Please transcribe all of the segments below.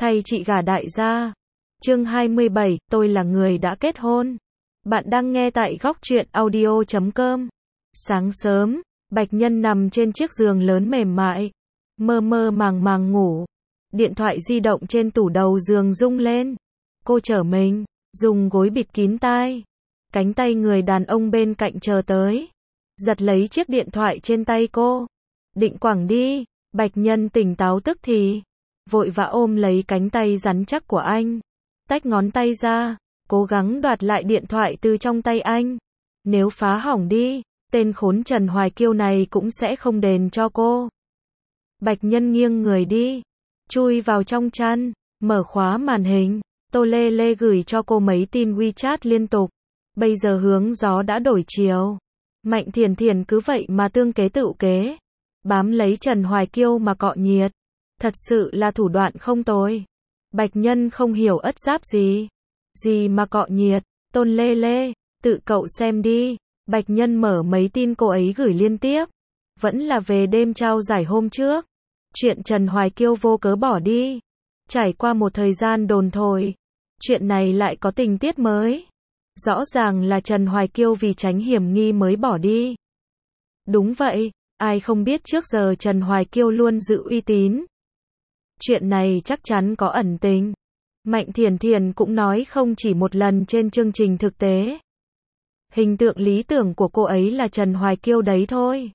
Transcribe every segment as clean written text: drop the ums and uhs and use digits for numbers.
Thay chị gả đại gia. Chương 27, tôi là người đã kết hôn. Bạn đang nghe tại góc truyện audio.com. Sáng sớm, Bạch Nhân nằm trên chiếc giường lớn mềm mại, mơ mơ màng màng ngủ. Điện thoại di động trên tủ đầu giường rung lên. Cô trở mình, dùng gối bịt kín tai. Cánh tay người đàn ông bên cạnh chờ tới, giật lấy chiếc điện thoại trên tay cô. Định quẳng đi, Bạch Nhân tỉnh táo tức thì, vội vã ôm lấy cánh tay rắn chắc của anh. Tách ngón tay ra, cố gắng đoạt lại điện thoại từ trong tay anh. Nếu phá hỏng đi, tên khốn Trần Hoài Kiêu này cũng sẽ không đền cho cô. Bạch Nhân nghiêng người đi, chui vào trong chăn, mở khóa màn hình. Tô Lê Lê gửi cho cô mấy tin WeChat liên tục. Bây giờ hướng gió đã đổi chiều. Mạnh Thiền Thiền cứ vậy mà tương kế tựu kế, bám lấy Trần Hoài Kiêu mà cọ nhiệt. Thật sự là thủ đoạn không tồi. Bạch Nhân không hiểu ất giáp gì. Gì mà cọ nhiệt, Tôn Lê Lê, tự cậu xem đi. Bạch Nhân mở mấy tin cô ấy gửi liên tiếp. Vẫn là về đêm trao giải hôm trước. Chuyện Trần Hoài Kiêu vô cớ bỏ đi. Trải qua một thời gian đồn thổi, chuyện này lại có tình tiết mới. Rõ ràng là Trần Hoài Kiêu vì tránh hiểm nghi mới bỏ đi. Đúng vậy, ai không biết trước giờ Trần Hoài Kiêu luôn giữ uy tín. Chuyện này chắc chắn có ẩn tình. Mạnh Thiền Thiền cũng nói không chỉ một lần trên chương trình thực tế. Hình tượng lý tưởng của cô ấy là Trần Hoài Kiêu đấy thôi.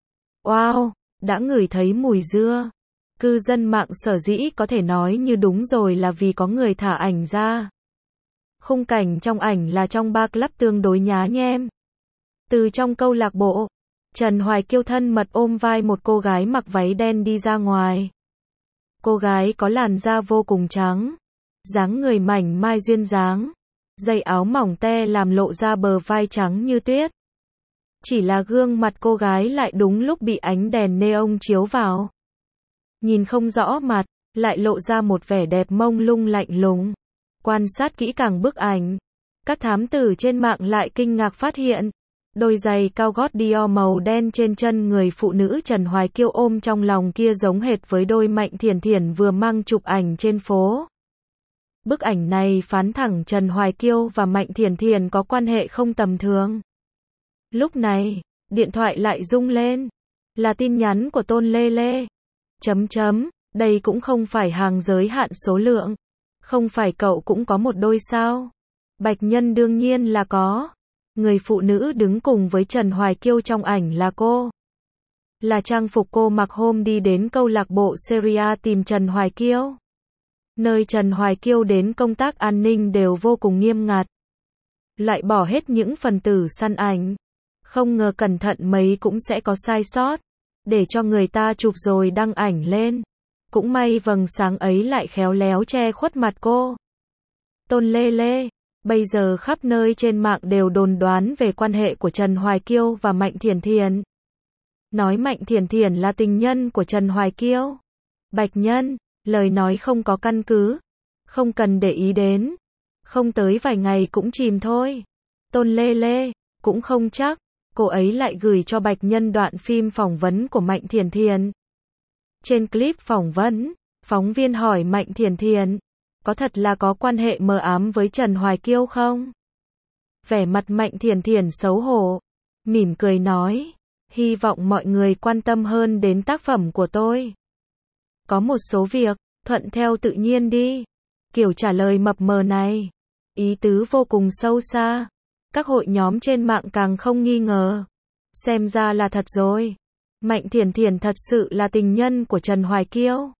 Wow, đã ngửi thấy mùi dưa. Cư dân mạng sở dĩ có thể nói như đúng rồi là vì có người thả ảnh ra. Khung cảnh trong ảnh là trong bar club tương đối nhá nhem. Từ trong câu lạc bộ, Trần Hoài Kiêu thân mật ôm vai một cô gái mặc váy đen đi ra ngoài. Cô gái có làn da vô cùng trắng, dáng người mảnh mai duyên dáng, dây áo mỏng te làm lộ ra bờ vai trắng như tuyết. Chỉ là gương mặt cô gái lại đúng lúc bị ánh đèn neon chiếu vào. Nhìn không rõ mặt, lại lộ ra một vẻ đẹp mông lung lạnh lùng. Quan sát kỹ càng bức ảnh, các thám tử trên mạng lại kinh ngạc phát hiện, đôi giày cao gót Dior màu đen trên chân người phụ nữ Trần Hoài Kiêu ôm trong lòng kia giống hệt với đôi Mạnh Thiền Thiền vừa mang chụp ảnh trên phố. Bức ảnh này phán thẳng Trần Hoài Kiêu và Mạnh Thiền Thiền có quan hệ không tầm thường. Lúc này, điện thoại lại rung lên, là tin nhắn của Tôn Lê Lê. Đây cũng không phải hàng giới hạn số lượng. Không phải cậu cũng có một đôi sao? Bạch Nhân đương nhiên là có. Người phụ nữ đứng cùng với Trần Hoài Kiêu trong ảnh là cô. Là trang phục cô mặc hôm đi đến câu lạc bộ Serie tìm Trần Hoài Kiêu. Nơi Trần Hoài Kiêu đến công tác an ninh đều vô cùng nghiêm ngặt. Lại bỏ hết những phần tử săn ảnh. Không ngờ cẩn thận mấy cũng sẽ có sai sót. Để cho người ta chụp rồi đăng ảnh lên. Cũng may vầng sáng ấy lại khéo léo che khuất mặt cô. Tôn Lê Lê, bây giờ khắp nơi trên mạng đều đồn đoán về quan hệ của Trần Hoài Kiêu và Mạnh Thiền Thiền. Nói Mạnh Thiền Thiền là tình nhân của Trần Hoài Kiêu. Bạch Nhân, lời nói không có căn cứ. Không cần để ý đến. Không tới vài ngày cũng chìm thôi. Tôn Lê Lê, cũng không chắc. Cô ấy lại gửi cho Bạch Nhân đoạn phim phỏng vấn của Mạnh Thiền Thiền. Trên clip phỏng vấn, phóng viên hỏi Mạnh Thiền Thiền, có thật là có quan hệ mờ ám với Trần Hoài Kiêu không? Vẻ mặt Mạnh Thiền Thiền xấu hổ, mỉm cười nói, hy vọng mọi người quan tâm hơn đến tác phẩm của tôi. Có một số việc, thuận theo tự nhiên đi. Kiểu trả lời mập mờ này, ý tứ vô cùng sâu xa. Các hội nhóm trên mạng càng không nghi ngờ. Xem ra là thật rồi. Mạnh Thiền Thiền thật sự là tình nhân của Trần Hoài Kiêu.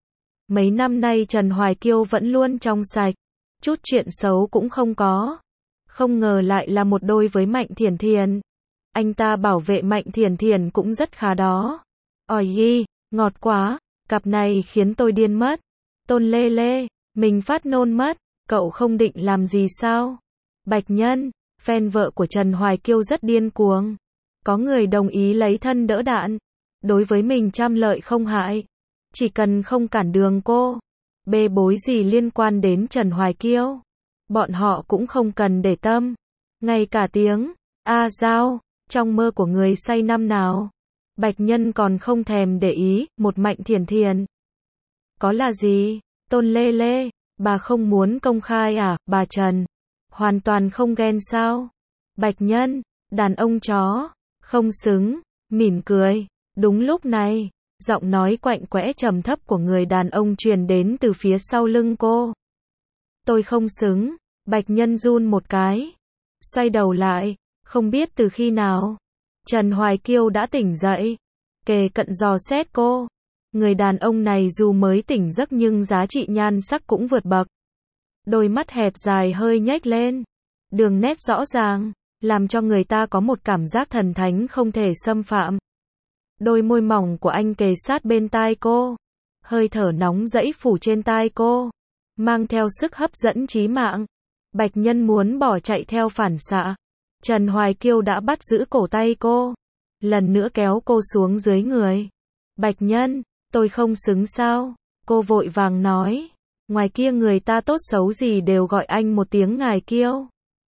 Mấy năm nay Trần Hoài Kiêu vẫn luôn trong sạch. Chút chuyện xấu cũng không có. Không ngờ lại là một đôi với Mạnh Thiền Thiền. Anh ta bảo vệ Mạnh Thiền Thiền cũng rất khá đó. Ôi ghi, ngọt quá. Cặp này khiến tôi điên mất. Tôn Lê Lê, mình phát nôn mất. Cậu không định làm gì sao? Bạch Nhân, fan vợ của Trần Hoài Kiêu rất điên cuồng. Có người đồng ý lấy thân đỡ đạn. Đối với mình trăm lợi không hại. Chỉ cần không cản đường cô. Bê bối gì liên quan đến Trần Hoài Kiêu. Bọn họ cũng không cần để tâm. Ngay cả tiếng Giao trong mơ của người say năm nào. Bạch Nhân còn không thèm để ý. Một Mạnh Thiền Thiền. Có là gì? Tôn Lê Lê, bà không muốn công khai à, bà Trần? Hoàn toàn không ghen sao? Bạch Nhân, đàn ông chó, không xứng, mỉm cười. Đúng lúc này, giọng nói quạnh quẽ trầm thấp của người đàn ông truyền đến từ phía sau lưng cô. Tôi không xứng, Bạch Nhân run một cái. Xoay đầu lại, không biết từ khi nào, Trần Hoài Kiêu đã tỉnh dậy, kề cận dò xét cô. Người đàn ông này dù mới tỉnh giấc nhưng giá trị nhan sắc cũng vượt bậc. Đôi mắt hẹp dài hơi nhếch lên, đường nét rõ ràng, làm cho người ta có một cảm giác thần thánh không thể xâm phạm. Đôi môi mỏng của anh kề sát bên tai cô, hơi thở nóng rẫy phủ trên tai cô, mang theo sức hấp dẫn chí mạng. Bạch Nhân muốn bỏ chạy theo phản xạ. Trần Hoài Kiêu đã bắt giữ cổ tay cô, lần nữa kéo cô xuống dưới người. Bạch Nhân, tôi không xứng sao? Cô vội vàng nói. Ngoài kia người ta tốt xấu gì đều gọi anh một tiếng ngài Kiêu.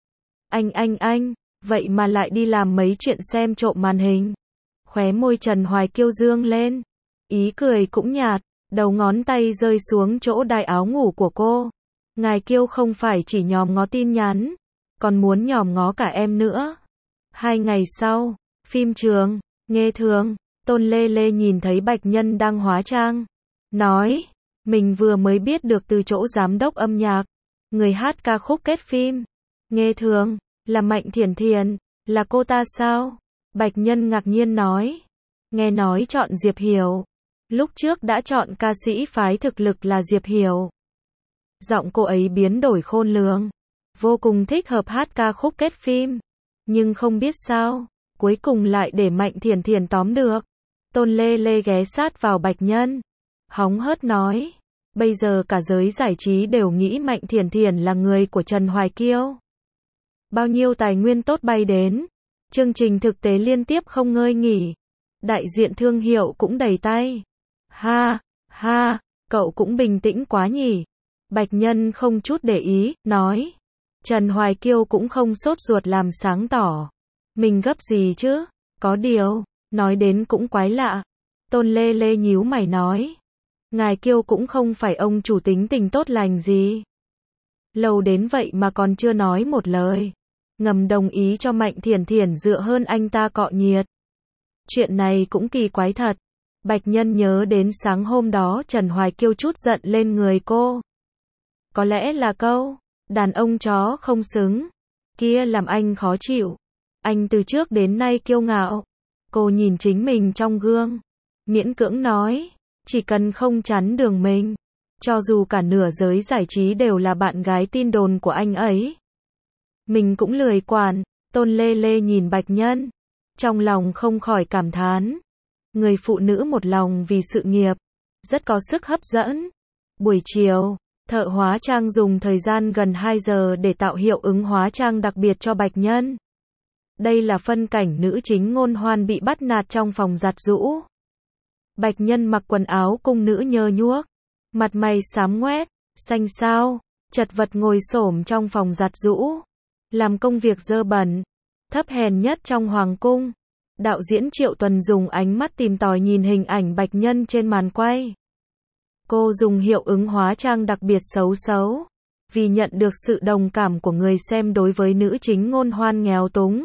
Anh, vậy mà lại đi làm mấy chuyện xem trộm màn hình. Khóe môi Trần Hoài Kiêu dương lên, ý cười cũng nhạt, đầu ngón tay rơi xuống chỗ đai áo ngủ của cô. Ngài Kiêu không phải chỉ nhòm ngó tin nhắn, còn muốn nhòm ngó cả em nữa. 2 ngày sau, phim trường, Nghê Thường, Tôn Lê Lê nhìn thấy Bạch Nhân đang hóa trang, nói, mình vừa mới biết được từ chỗ giám đốc âm nhạc, người hát ca khúc kết phim, Nghê Thường, là Mạnh Thiển Thiển, là cô ta sao? Bạch Nhân ngạc nhiên nói, nghe nói chọn Diệp Hiểu, lúc trước đã chọn ca sĩ phái thực lực là Diệp Hiểu. Giọng cô ấy biến đổi khôn lường, vô cùng thích hợp hát ca khúc kết phim, nhưng không biết sao, cuối cùng lại để Mạnh Thiển Thiển tóm được. Tôn Lê Lê ghé sát vào Bạch Nhân, hóng hớt nói, bây giờ cả giới giải trí đều nghĩ Mạnh Thiển Thiển là người của Trần Hoài Kiêu. Bao nhiêu tài nguyên tốt bay đến, chương trình thực tế liên tiếp không ngơi nghỉ, đại diện thương hiệu cũng đầy tay. Ha, cậu cũng bình tĩnh quá nhỉ. Bạch Nhân không chút để ý, nói. Trần Hoài Kiêu cũng không sốt ruột làm sáng tỏ. Mình gấp gì chứ? Có điều, nói đến cũng quái lạ. Tôn Lê Lê nhíu mày nói. Ngài Kiêu cũng không phải ông chủ tính tình tốt lành gì. Lâu đến vậy mà còn chưa nói một lời. Ngầm đồng ý cho Mạnh Thiển Thiển dựa hơn anh ta cọ nhiệt. Chuyện này cũng kỳ quái thật. Bạch Nhân nhớ đến sáng hôm đó Trần Hoài Kiêu chút giận lên người cô. Có lẽ là câu, đàn ông chó không xứng, kia làm anh khó chịu. Anh từ trước đến nay kiêu ngạo. Cô nhìn chính mình trong gương, miễn cưỡng nói, chỉ cần không chắn đường mình, cho dù cả nửa giới giải trí đều là bạn gái tin đồn của anh ấy, mình cũng lười quản. Tôn Lê Lê nhìn Bạch Nhân, trong lòng không khỏi cảm thán. Người phụ nữ một lòng vì sự nghiệp, rất có sức hấp dẫn. Buổi chiều, thợ hóa trang dùng thời gian gần 2 giờ để tạo hiệu ứng hóa trang đặc biệt cho Bạch Nhân. Đây là phân cảnh nữ chính Ngôn Hoan bị bắt nạt trong phòng giặt giũ. Bạch Nhân mặc quần áo cung nữ nhơ nhuốc, mặt mày xám ngoét, xanh xao, chật vật ngồi xổm trong phòng giặt giũ, làm công việc dơ bẩn, thấp hèn nhất trong hoàng cung. Đạo diễn Triệu Tuần dùng ánh mắt tìm tòi nhìn hình ảnh Bạch Nhân trên màn quay. Cô dùng hiệu ứng hóa trang đặc biệt xấu, vì nhận được sự đồng cảm của người xem đối với nữ chính Ngôn Hoan nghèo túng.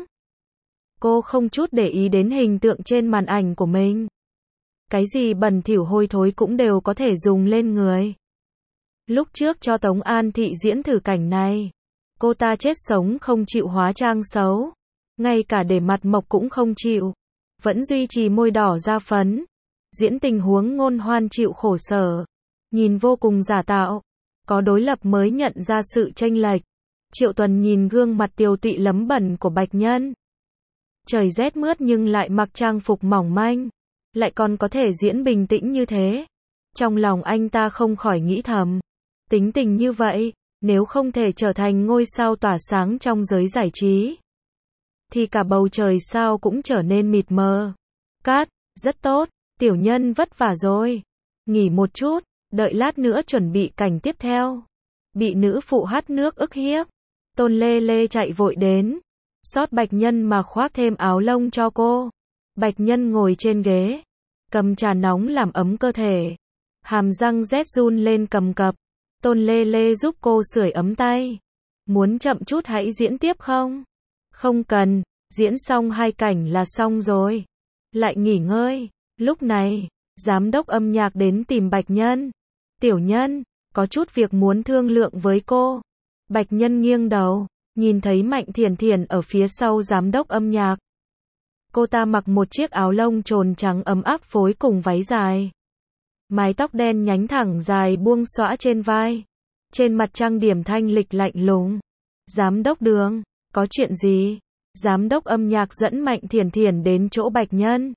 Cô không chút để ý đến hình tượng trên màn ảnh của mình. Cái gì bẩn thỉu hôi thối cũng đều có thể dùng lên người. Lúc trước cho Tống An Thị diễn thử cảnh này, cô ta chết sống không chịu hóa trang xấu. Ngay cả để mặt mộc cũng không chịu, vẫn duy trì môi đỏ da phấn. Diễn tình huống Ngôn Hoan chịu khổ sở, nhìn vô cùng giả tạo. Có đối lập mới nhận ra sự chênh lệch. Triệu Tuần nhìn gương mặt tiều tụy lấm bẩn của Bạch Nhân. Trời rét mướt nhưng lại mặc trang phục mỏng manh, lại còn có thể diễn bình tĩnh như thế. Trong lòng anh ta không khỏi nghĩ thầm, tính tình như vậy, nếu không thể trở thành ngôi sao tỏa sáng trong giới giải trí, thì cả bầu trời sao cũng trở nên mịt mờ. Cát, rất tốt, tiểu nhân vất vả rồi. Nghỉ một chút, đợi lát nữa chuẩn bị cảnh tiếp theo. Bị nữ phụ hắt nước ức hiếp. Tôn Lê Lê chạy vội đến, xót Bạch Nhân mà khoác thêm áo lông cho cô. Bạch Nhân ngồi trên ghế, cầm trà nóng làm ấm cơ thể. Hàm răng rét run lên cầm cập. Tôn Lê Lê giúp cô sưởi ấm tay. Muốn chậm chút hãy diễn tiếp không? Không cần, diễn xong 2 cảnh là xong rồi. Lại nghỉ ngơi. Lúc này, giám đốc âm nhạc đến tìm Bạch Nhân. Tiểu Nhân, có chút việc muốn thương lượng với cô. Bạch Nhân nghiêng đầu, nhìn thấy Mạnh Thiển Thiển ở phía sau giám đốc âm nhạc. Cô ta mặc một chiếc áo lông trồn trắng ấm áp phối cùng váy dài. Mái tóc đen nhánh thẳng dài buông xõa trên vai. Trên mặt trang điểm thanh lịch lạnh lùng. Giám đốc Đường, có chuyện gì? Giám đốc âm nhạc dẫn Mạnh Thiển Thiển đến chỗ Bạch Nhân.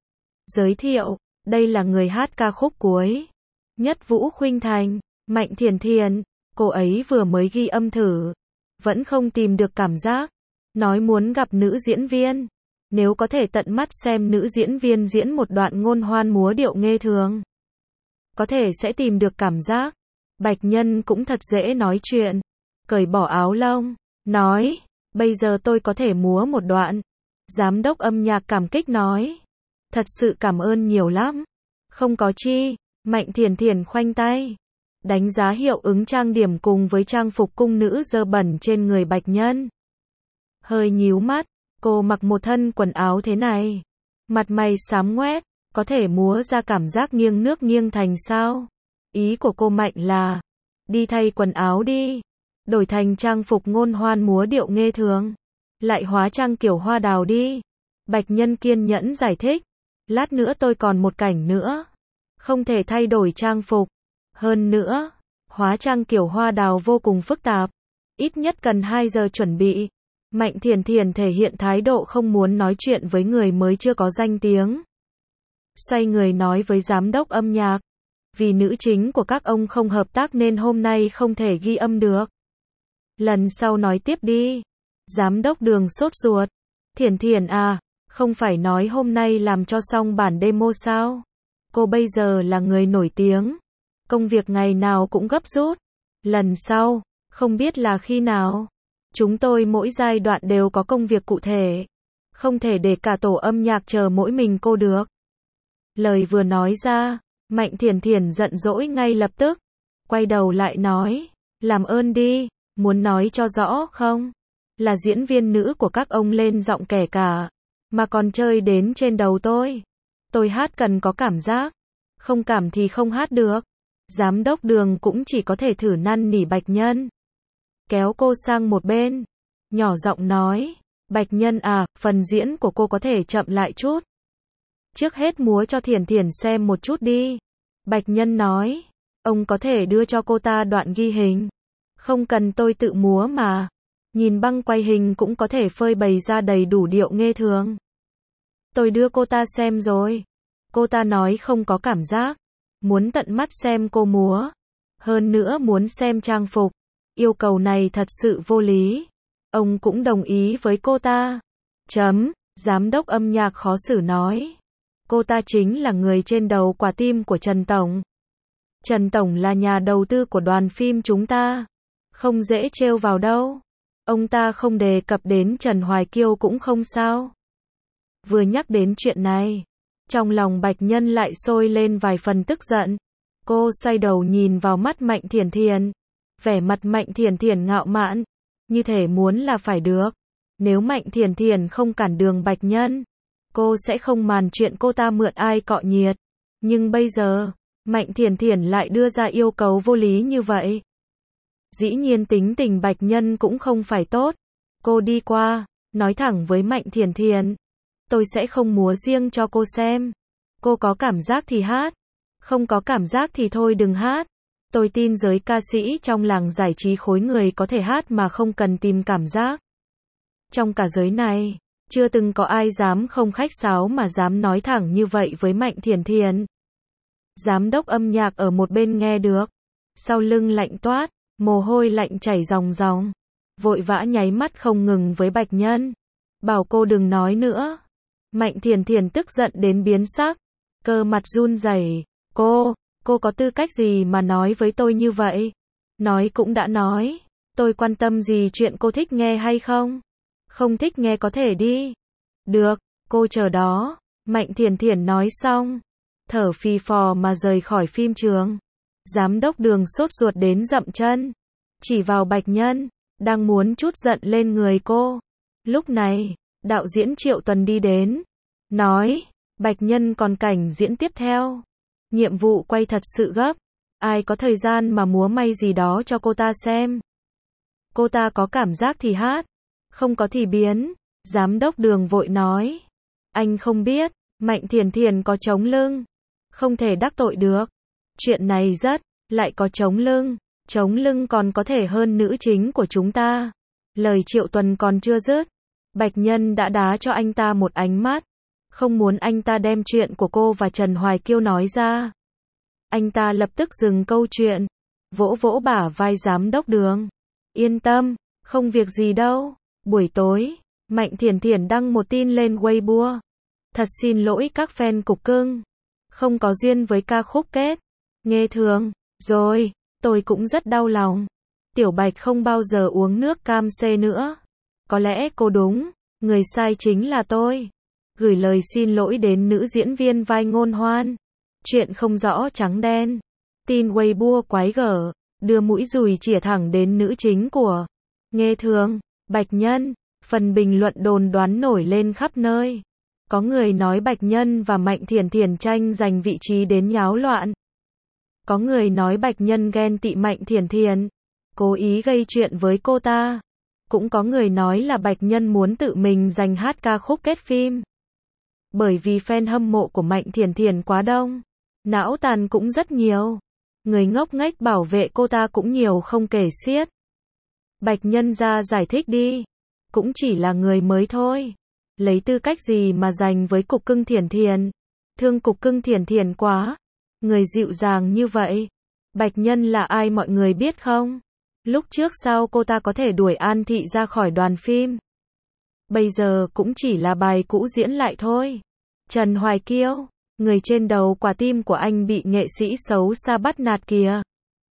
Giới thiệu, đây là người hát ca khúc cuối. Nhất Vũ Khuynh Thành, Mạnh Thiển Thiển, cô ấy vừa mới ghi âm thử. Vẫn không tìm được cảm giác. Nói muốn gặp nữ diễn viên. Nếu có thể tận mắt xem nữ diễn viên diễn một đoạn ngôn hoan múa điệu nghe thường. Có thể sẽ tìm được cảm giác. Bạch Nhân cũng thật dễ nói chuyện. Cởi bỏ áo lông, nói, bây giờ tôi có thể múa một đoạn. Giám đốc âm nhạc cảm kích nói. Thật sự cảm ơn nhiều lắm. Không có chi, Mạnh Thiển Thiển khoanh tay. Đánh giá hiệu ứng trang điểm cùng với trang phục cung nữ dơ bẩn trên người Bạch Nhân. Hơi nhíu mắt, cô mặc một thân quần áo thế này. Mặt mày xám ngoét, có thể múa ra cảm giác nghiêng nước nghiêng thành sao? Ý của cô Mạnh là, đi thay quần áo đi. Đổi thành trang phục ngôn hoan múa điệu nghe thường. Lại hóa trang kiểu hoa đào đi. Bạch Nhân kiên nhẫn giải thích. Lát nữa tôi còn một cảnh nữa. Không thể thay đổi trang phục. Hơn nữa, hóa trang kiểu hoa đào vô cùng phức tạp. Ít nhất cần 2 giờ chuẩn bị. Mạnh Thiển Thiển thể hiện thái độ không muốn nói chuyện với người mới chưa có danh tiếng. Xoay người nói với giám đốc âm nhạc. Vì nữ chính của các ông không hợp tác nên hôm nay không thể ghi âm được. Lần sau nói tiếp đi. Giám đốc Đường sốt ruột. Thiển Thiển à, không phải nói hôm nay làm cho xong bản demo sao? Cô bây giờ là người nổi tiếng. Công việc ngày nào cũng gấp rút. Lần sau, không biết là khi nào. Chúng tôi mỗi giai đoạn đều có công việc cụ thể. Không thể để cả tổ âm nhạc chờ mỗi mình cô được. Lời vừa nói ra, Mạnh Thiển Thiển giận dỗi ngay lập tức. Quay đầu lại nói, làm ơn đi, muốn nói cho rõ không? Là diễn viên nữ của các ông lên giọng kẻ cả, mà còn chơi đến trên đầu tôi. Tôi hát cần có cảm giác, không cảm thì không hát được. Giám đốc Đường cũng chỉ có thể thử năn nỉ Bạch Nhân. Kéo cô sang một bên, nhỏ giọng nói, Bạch Nhân à, phần diễn của cô có thể chậm lại chút. Trước hết múa cho Thiển Thiển xem một chút đi. Bạch Nhân nói, ông có thể đưa cho cô ta đoạn ghi hình. Không cần tôi tự múa mà. Nhìn băng quay hình cũng có thể phơi bày ra đầy đủ điệu nghe thường. Tôi đưa cô ta xem rồi. Cô ta nói không có cảm giác. Muốn tận mắt xem cô múa. Hơn nữa muốn xem trang phục. Yêu cầu này thật sự vô lý. Ông cũng đồng ý với cô ta. Giám đốc âm nhạc khó xử nói. Cô ta chính là người trên đầu quả tim của Trần Tổng. Trần Tổng là nhà đầu tư của đoàn phim chúng ta. Không dễ trêu vào đâu. Ông ta không đề cập đến Trần Hoài Kiêu cũng không sao. Vừa nhắc đến chuyện này, trong lòng Bạch Nhân lại sôi lên vài phần tức giận. Cô xoay đầu nhìn vào mắt Mạnh Thiển Thiển. Vẻ mặt Mạnh Thiển Thiển ngạo mạn. Như thể muốn là phải được. Nếu Mạnh Thiển Thiển không cản đường Bạch Nhân, cô sẽ không màn chuyện cô ta mượn ai cọ nhiệt. Nhưng bây giờ, Mạnh Thiển Thiển lại đưa ra yêu cầu vô lý như vậy. Dĩ nhiên tính tình Bạch Nhân cũng không phải tốt. Cô đi qua, nói thẳng với Mạnh Thiển Thiển. Tôi sẽ không múa riêng cho cô xem. Cô có cảm giác thì hát. Không có cảm giác thì thôi đừng hát. Tôi tin giới ca sĩ trong làng giải trí khối người có thể hát mà không cần tìm cảm giác. Trong cả giới này, chưa từng có ai dám không khách sáo mà dám nói thẳng như vậy với Mạnh Thiển Thiển. Giám đốc âm nhạc ở một bên nghe được. Sau lưng lạnh toát, mồ hôi lạnh chảy ròng ròng. Vội vã nháy mắt không ngừng với Bạch Nhân. Bảo cô đừng nói nữa. Mạnh Thiển Thiển tức giận đến biến sắc. Cơ mặt run rẩy. Cô có tư cách gì mà nói với tôi như vậy? Nói cũng đã nói. Tôi quan tâm gì chuyện cô thích nghe hay không? Không thích nghe có thể đi. Được, cô chờ đó. Mạnh Thiển Thiển nói xong. Thở phì phò mà rời khỏi phim trường. Giám đốc Đường sốt ruột đến dậm chân, chỉ vào Bạch Nhân, đang muốn trút giận lên người cô. Lúc này, đạo diễn Triệu Tuần đi đến, nói, Bạch Nhân còn cảnh diễn tiếp theo. Nhiệm vụ quay thật sự gấp, ai có thời gian mà múa may gì đó cho cô ta xem. Cô ta có cảm giác thì hát, không có thì biến. Giám đốc Đường vội nói, anh không biết, Mạnh Thiền Thiền có chống lưng, không thể đắc tội được. Chuyện này rất, lại có chống lưng còn có thể hơn nữ chính của chúng ta. Lời Triệu Tuần còn chưa dứt, Bạch Nhân đã đá cho anh ta một ánh mắt, không muốn anh ta đem chuyện của cô và Trần Hoài Kiêu nói ra. Anh ta lập tức dừng câu chuyện, vỗ vỗ bả vai giám đốc Đường. Yên tâm, không việc gì đâu. Buổi tối, Mạnh Thiền Thiền đăng một tin lên Weibo. Thật xin lỗi các fan cục cưng, không có duyên với ca khúc kết. Nghe thường, rồi, tôi cũng rất đau lòng. Tiểu Bạch không bao giờ uống nước cam C nữa. Có lẽ cô đúng, người sai chính là tôi. Gửi lời xin lỗi đến nữ diễn viên vai Ngôn Hoan. Chuyện không rõ trắng đen. Tin Weibo quái gở, đưa mũi dùi chĩa thẳng đến nữ chính của Nghe thường, Bạch Nhân. Phần bình luận đồn đoán nổi lên khắp nơi. Có người nói Bạch Nhân và Mạnh Thiền Thiền tranh giành vị trí đến nháo loạn. Có người nói Bạch Nhân ghen tị Mạnh Thiền Thiền, cố ý gây chuyện với cô ta. Cũng có người nói là Bạch Nhân muốn tự mình giành hát ca khúc kết phim. Bởi vì fan hâm mộ của Mạnh Thiền Thiền quá đông, não tàn cũng rất nhiều. Người ngốc nghếch bảo vệ cô ta cũng nhiều không kể xiết. Bạch Nhân ra giải thích đi, cũng chỉ là người mới thôi. Lấy tư cách gì mà giành với cục cưng Thiền Thiền? Thương cục cưng Thiền Thiền quá. Người dịu dàng như vậy. Bạch Nhân là ai mọi người biết không? Lúc trước sao cô ta có thể đuổi An Thị ra khỏi đoàn phim? Bây giờ cũng chỉ là bài cũ diễn lại thôi. Trần Hoài Kiêu, người trên đầu quả tim của anh bị nghệ sĩ xấu xa bắt nạt kìa.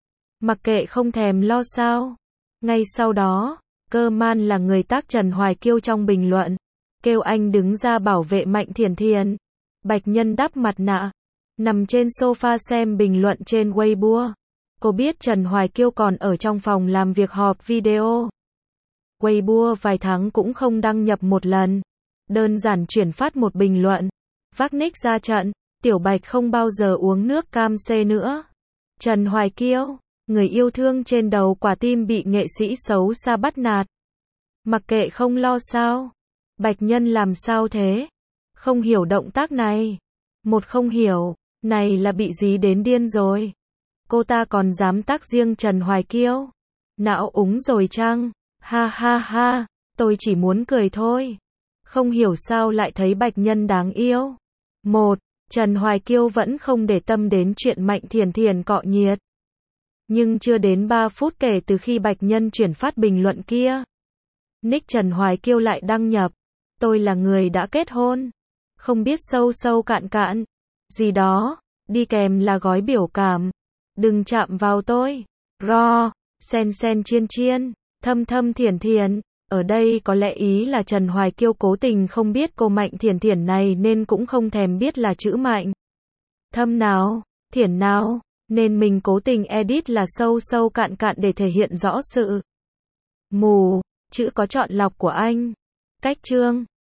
Mặc kệ không thèm lo sao. Ngay sau đó, Cơ Man là người tác Trần Hoài Kiêu trong bình luận, kêu anh đứng ra bảo vệ Mạnh Thiền Thiền. Bạch Nhân đắp mặt nạ, nằm trên sofa xem bình luận trên Weibo. Cô biết Trần Hoài Kiêu còn ở trong phòng làm việc họp video. Weibo vài tháng cũng không đăng nhập một lần. Đơn giản chuyển phát một bình luận. Vác nick ra trận, Tiểu Bạch không bao giờ uống nước cam C nữa. Trần Hoài Kiêu, người yêu thương trên đầu quả tim bị nghệ sĩ xấu xa bắt nạt. Mặc kệ không lo sao. Bạch Nhân làm sao thế? Không hiểu động tác này. Một không hiểu, này là bị dí đến điên rồi. Cô ta còn dám tác riêng Trần Hoài Kiêu. Não úng rồi chăng? Ha ha ha, tôi chỉ muốn cười thôi. Không hiểu sao lại thấy Bạch Nhân đáng yêu. Một, Trần Hoài Kiêu vẫn không để tâm đến chuyện Mạnh Thiền Thiền cọ nhiệt. Nhưng chưa đến 3 phút kể từ khi Bạch Nhân chuyển phát bình luận kia, nick Trần Hoài Kiêu lại đăng nhập. Tôi là người đã kết hôn. Không biết sâu sâu cạn cạn gì đó, đi kèm là gói biểu cảm. Đừng chạm vào tôi. Ro, sen sen chiên chiên, thâm thâm thiền thiền. Ở đây có lẽ ý là Trần Hoài Kiêu cố tình không biết cô Mạnh Thiền Thiền này nên cũng không thèm biết là chữ Mạnh thâm nào, thiền nào, nên mình cố tình edit là sâu sâu cạn cạn để thể hiện rõ sự mù, chữ có chọn lọc của anh. Cách chương